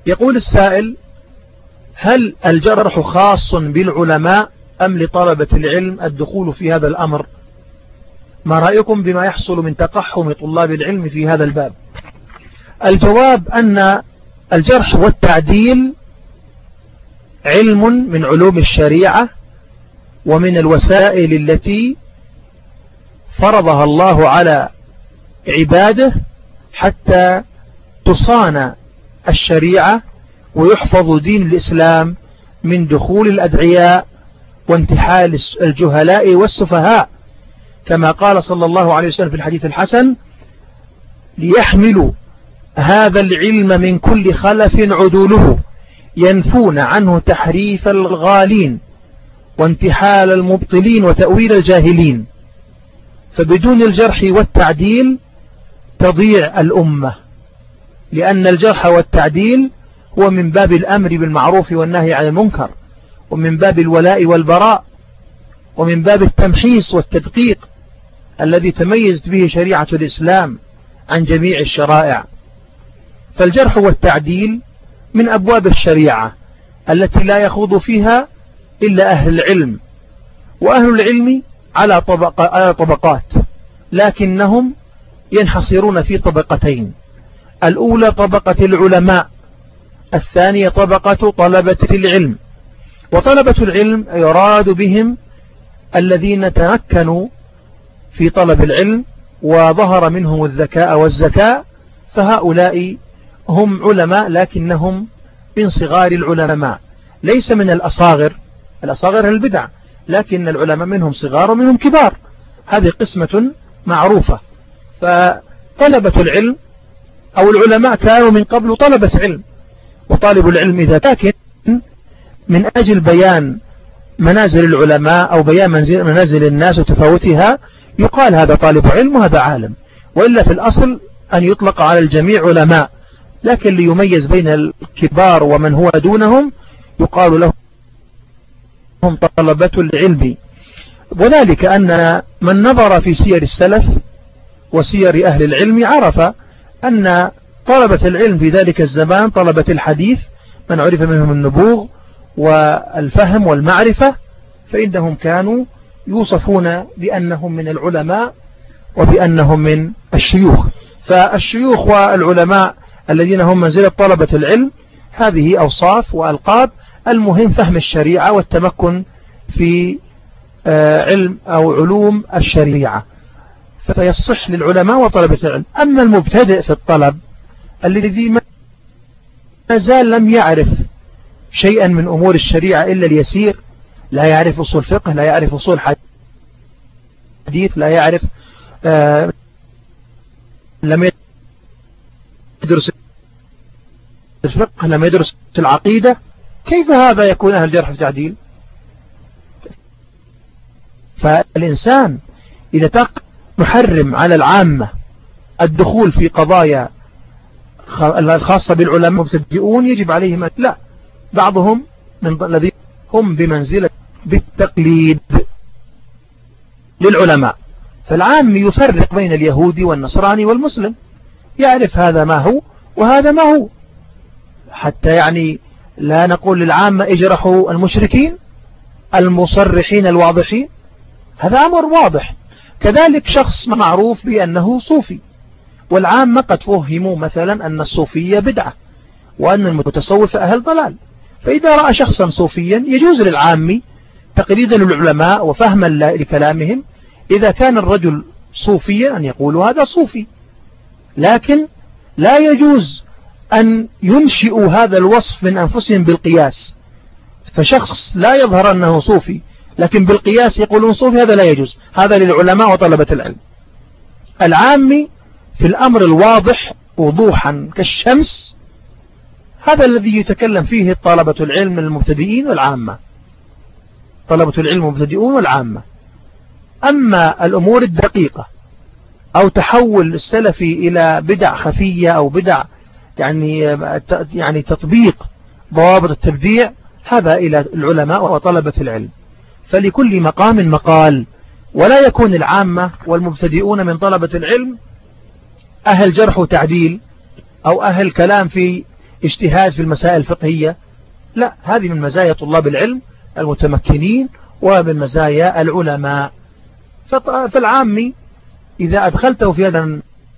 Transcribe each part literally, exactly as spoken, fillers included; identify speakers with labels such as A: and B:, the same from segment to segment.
A: يقول السائل: هل الجرح خاص بالعلماء أم لطلبة العلم الدخول في هذا الأمر؟ ما رأيكم بما يحصل من تقحم طلاب العلم في هذا الباب؟ الجواب أن الجرح والتعديل علم من علوم الشريعة ومن الوسائل التي فرضها الله على عباده حتى تصان الشريعة ويحفظ دين الإسلام من دخول الأدعياء وانتحال الجهلاء والسفهاء، كما قال صلى الله عليه وسلم في الحديث الحسن: ليحملوا هذا العلم من كل خلف عدوله ينفون عنه تحريف الغالين وانتحال المبطلين وتأويل الجاهلين. فبدون الجرح والتعديل تضيع الأمة، لأن الجرح والتعديل هو من باب الأمر بالمعروف والنهي عن المنكر، ومن باب الولاء والبراء، ومن باب التمحيص والتدقيق الذي تميزت به شريعة الإسلام عن جميع الشرائع. فالجرح والتعديل من أبواب الشريعة التي لا يخوض فيها إلا أهل العلم، وأهل العلم على طبق على طبقات، لكنهم ينحصرون في طبقتين: الأولى طبقة العلماء، الثانية طبقة طلبة العلم. وطلبة العلم يراد بهم الذين تمكنوا في طلب العلم وظهر منهم الذكاء والزكاء، فهؤلاء هم علماء لكنهم من صغار العلماء، ليس من الأصاغر. الأصاغر البدع، لكن العلماء منهم صغار ومنهم كبار، هذه قسمة معروفة. فطلبة العلم أو العلماء كانوا من قبل طلبة علم، وطالب العلم إذا كان من أجل بيان منازل العلماء أو بيان منازل الناس وتفاوتها يقال هذا طالب علم وهذا عالم، وإلا في الأصل أن يطلق على الجميع علماء، لكن ليميز بين الكبار ومن هو دونهم يقال لهم طلبة العلم. وذلك أن من نظر في سير السلف وسير أهل العلم عرف أن طلبة العلم في ذلك الزمان طلبة الحديث من عرف منهم النبوغ والفهم والمعرفة، فإنهم كانوا يوصفون بأنهم من العلماء وبأنهم من الشيوخ. فالشيوخ والعلماء الذين هم منزلة طلبة العلم هذه أوصاف وألقاب، المهم فهم الشريعة والتمكن في علم أو علوم الشريعة، فيصح للعلماء وطلبة العلم. أما المبتدئ في الطلب الذي ما زال لم يعرف شيئا من أمور الشريعة إلا اليسير، لا يعرف أصول فقه، لا يعرف أصول حديث، لا يعرف آه لم يدرس الفقه، لم يدرس العقيدة، كيف هذا يكون أهل جرح وتعديل؟ فالإنسان إذا تق محرم على العامة الدخول في قضايا الخاصة بالعلماء المبتدئون يجب عليهم لا، بعضهم من الذين هم بمنزلة بالتقليد للعلماء. فالعام يفرق بين اليهودي والنصراني والمسلم، يعرف هذا ما هو وهذا ما هو، حتى يعني لا نقول للعامة اجرحوا المشركين المصرحين الواضحين، هذا أمر واضح. كذلك شخص معروف بأنه صوفي، والعامة قد فهموا مثلا أن الصوفية بدعة وأن المتصوف أهل ضلال، فإذا رأى شخصا صوفيا يجوز للعامي تقليدا للعلماء وفهما لكلامهم إذا كان الرجل صوفيا أن يقول هذا صوفي، لكن لا يجوز أن ينشئوا هذا الوصف من أنفسهم بالقياس. فشخص لا يظهر أنه صوفي لكن بالقياس يقولون صوفي، هذا لا يجوز، هذا للعلماء وطلبة العلم. العامي في الأمر الواضح وضوحا كالشمس هذا الذي يتكلم فيه طلبة العلم المبتدئين والعامة، طلبة العلم المبتدئون والعامة. أما الأمور الدقيقة أو تحول السلفي إلى بدع خفية أو بدع يعني يعني تطبيق ضوابط التبديع، هذا إلى العلماء وطلبة العلم. فلكل مقام مقال، ولا يكون العامة والمبتدئون من طلبة العلم أهل جرح وتعديل أو أهل كلام في اجتهاد في المسائل الفقهية، لا، هذه من مزايا طلاب العلم المتمكنين ومن مزايا العلماء. فالعامي إذا أدخلته في هذا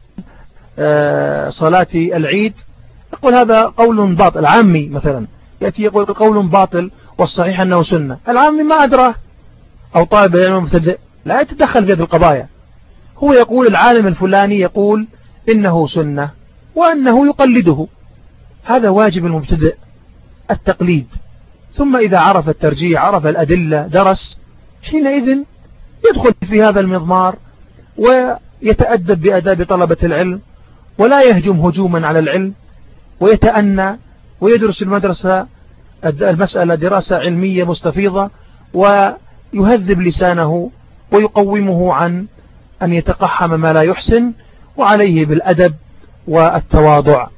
A: صلاة العيد يقول هذا قول باطل. العامي مثلا يأتي يقول قول باطل والصحيح أنه سنة، العامي ما أدراه، أو طالب العلم المبتدئ لا يتدخل في هذه القضايا، هو يقول العالم الفلاني يقول إنه سنة وأنه يقلده، هذا واجب المبتدئ التقليد. ثم إذا عرف الترجيح، عرف الأدلة، درس، حينئذ يدخل في هذا المضمار ويتأدب بأداب طلبة العلم، ولا يهجم هجوما على العلم، ويتأنى ويدرس المدرسة المسألة دراسة علمية مستفيضة، ويهذب لسانه ويقومه عن أن يتقحم ما لا يحسن، وعليه بالأدب والتواضع.